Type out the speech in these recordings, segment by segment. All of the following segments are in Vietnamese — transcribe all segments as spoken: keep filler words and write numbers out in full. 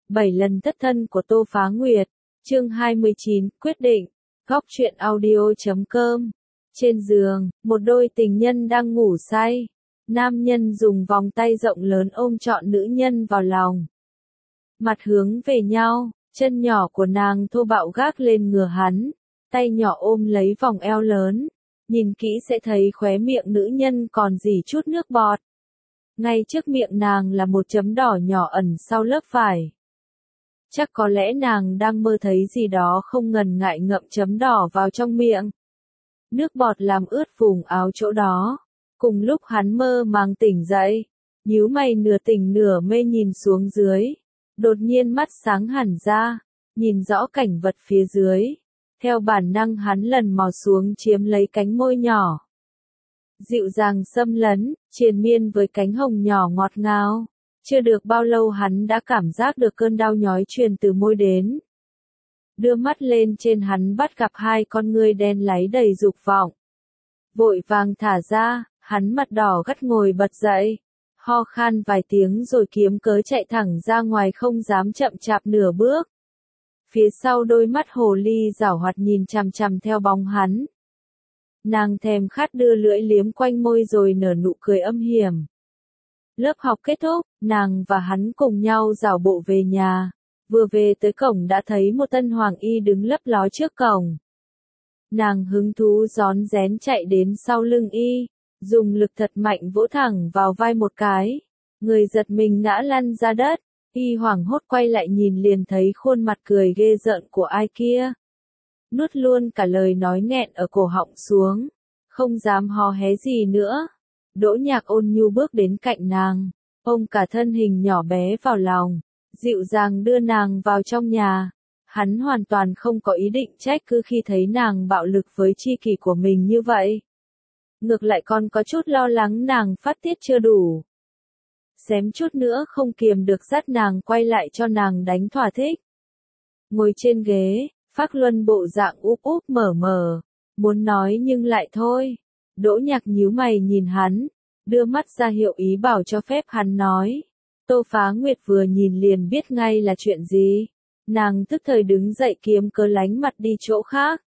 bảy lần thất thân của Tô Phá Nguyệt, chương hai mươi chín, quyết định, góc truyện audio chấm com. Trên giường, một đôi tình nhân đang ngủ say. Nam nhân dùng vòng tay rộng lớn ôm trọn nữ nhân vào lòng. Mặt hướng về nhau, chân nhỏ của nàng thô bạo gác lên ngửa hắn, tay nhỏ ôm lấy vòng eo lớn. Nhìn kỹ sẽ thấy khóe miệng nữ nhân còn rỉ chút nước bọt. Ngay trước miệng nàng là một chấm đỏ nhỏ ẩn sau lớp vải. Chắc có lẽ nàng đang mơ thấy gì đó không ngần ngại ngậm chấm đỏ vào trong miệng. Nước bọt làm ướt vùng áo chỗ đó. Cùng lúc hắn mơ màng tỉnh dậy, nhíu mày nửa tỉnh nửa mê nhìn xuống dưới. Đột nhiên mắt sáng hẳn ra, nhìn rõ cảnh vật phía dưới. Theo bản năng hắn lần mò xuống chiếm lấy cánh môi nhỏ. Dịu dàng xâm lấn, triền miên với cánh hồng nhỏ ngọt ngào. Chưa được bao lâu hắn đã cảm giác được cơn đau nhói truyền từ môi đến. Đưa mắt lên trên hắn bắt gặp hai con ngươi đen láy đầy dục vọng. Vội vàng thả ra, hắn mặt đỏ gắt ngồi bật dậy. Ho khan vài tiếng rồi kiếm cớ chạy thẳng ra ngoài không dám chậm chạp nửa bước. Phía sau đôi mắt hồ ly giảo hoạt nhìn chằm chằm theo bóng hắn. Nàng thèm khát đưa lưỡi liếm quanh môi rồi nở nụ cười âm hiểm. Lớp học kết thúc, nàng và hắn cùng nhau dạo bộ về nhà. Vừa về tới cổng đã thấy một tân hoàng y đứng lấp ló trước cổng. Nàng hứng thú rón rén chạy đến sau lưng y, dùng lực thật mạnh vỗ thẳng vào vai một cái. Người giật mình ngã lăn ra đất, y hoảng hốt quay lại nhìn liền thấy khuôn mặt cười ghê rợn của ai kia. Nuốt luôn cả lời nói nghẹn ở cổ họng xuống, không dám hò hé gì nữa. Đỗ Nhạc ôn nhu bước đến cạnh nàng, ôm cả thân hình nhỏ bé vào lòng, dịu dàng đưa nàng vào trong nhà. Hắn hoàn toàn không có ý định trách cứ khi thấy nàng bạo lực với tri kỷ của mình như vậy. Ngược lại còn có chút lo lắng nàng phát tiết chưa đủ. Xém chút nữa không kiềm được dắt nàng quay lại cho nàng đánh thỏa thích. Ngồi trên ghế, Phác Luân bộ dạng úp úp mở mở, muốn nói nhưng lại thôi. Đỗ Nhạc nhíu mày nhìn hắn, đưa mắt ra hiệu ý bảo cho phép hắn nói. Tô Phá Nguyệt vừa nhìn liền biết ngay là chuyện gì. Nàng tức thời đứng dậy kiếm cớ lánh mặt đi chỗ khác.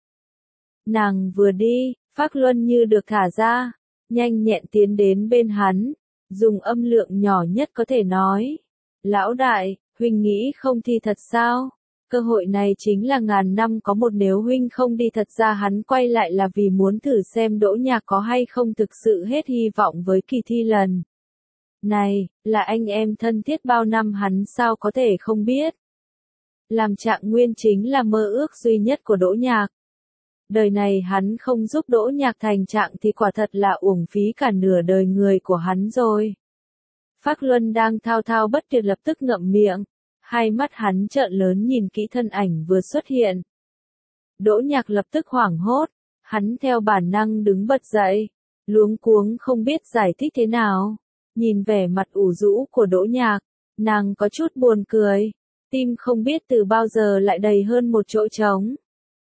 Nàng vừa đi, Phác Luân như được thả ra, nhanh nhẹn tiến đến bên hắn, dùng âm lượng nhỏ nhất có thể nói. Lão đại, huynh nghĩ không thi thật sao? Cơ hội này chính là ngàn năm có một, nếu huynh không đi thật ra hắn quay lại là vì muốn thử xem Đỗ Nhạc có hay không thực sự hết hy vọng với kỳ thi lần này, là anh em thân thiết bao năm hắn sao có thể không biết. Làm Trạng Nguyên chính là mơ ước duy nhất của Đỗ Nhạc. Đời này hắn không giúp Đỗ Nhạc thành trạng thì quả thật là uổng phí cả nửa đời người của hắn rồi. Phác Luân đang thao thao bất tuyệt lập tức ngậm miệng. Hai mắt hắn trợn lớn nhìn kỹ thân ảnh vừa xuất hiện. Đỗ Nhạc lập tức hoảng hốt, hắn theo bản năng đứng bật dậy, luống cuống không biết giải thích thế nào. Nhìn vẻ mặt ủ rũ của Đỗ Nhạc, nàng có chút buồn cười, tim không biết từ bao giờ lại đầy hơn một chỗ trống.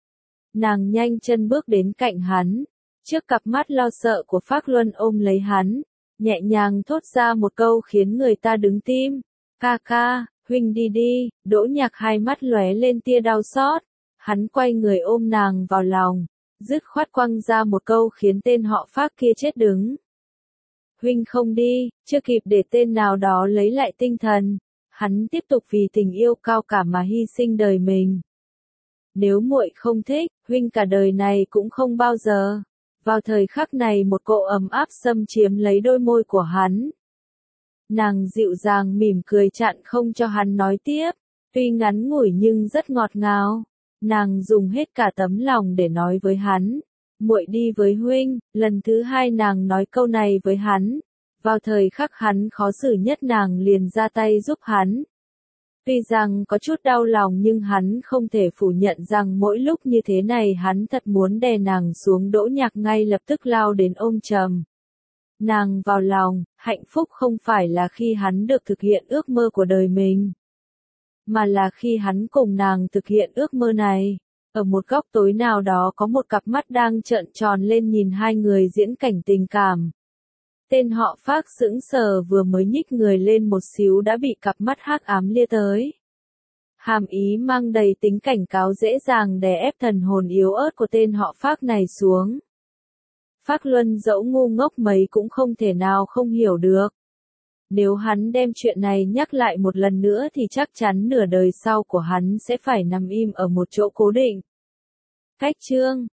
Nàng nhanh chân bước đến cạnh hắn, trước cặp mắt lo sợ của Phác Luân ôm lấy hắn, nhẹ nhàng thốt ra một câu khiến người ta đứng tim. Ca ca, huynh đi đi. Đỗ Nhạc hai mắt lóe lên tia đau xót, hắn quay người ôm nàng vào lòng, dứt khoát quăng ra một câu khiến tên họ Phác kia chết đứng. Huynh không đi, chưa kịp để tên nào đó lấy lại tinh thần, hắn tiếp tục vì tình yêu cao cả mà hy sinh đời mình. Nếu muội không thích, huynh cả đời này cũng không bao giờ. Vào thời khắc này một cỗ ấm áp xâm chiếm lấy đôi môi của hắn. Nàng dịu dàng mỉm cười chặn không cho hắn nói tiếp, tuy ngắn ngủi nhưng rất ngọt ngào. Nàng dùng hết cả tấm lòng để nói với hắn, muội đi với huynh. Lần thứ hai nàng nói câu này với hắn, vào thời khắc hắn khó xử nhất nàng liền ra tay giúp hắn. Tuy rằng có chút đau lòng nhưng hắn không thể phủ nhận rằng mỗi lúc như thế này hắn thật muốn đè nàng xuống. Đỗ Nhạc ngay lập tức lao đến ôm chầm nàng vào lòng. Hạnh phúc không phải là khi hắn được thực hiện ước mơ của đời mình, mà là khi hắn cùng nàng thực hiện ước mơ này. Ở một góc tối nào đó có một cặp mắt đang trợn tròn lên nhìn hai người diễn cảnh tình cảm. Tên họ Phác sững sờ vừa mới nhích người lên một xíu đã bị cặp mắt hắc ám lia tới. Hàm ý mang đầy tính cảnh cáo dễ dàng đè ép thần hồn yếu ớt của tên họ Phác này xuống. Phác Luân dẫu ngu ngốc mấy cũng không thể nào không hiểu được. Nếu hắn đem chuyện này nhắc lại một lần nữa thì chắc chắn nửa đời sau của hắn sẽ phải nằm im ở một chỗ cố định. Cách chương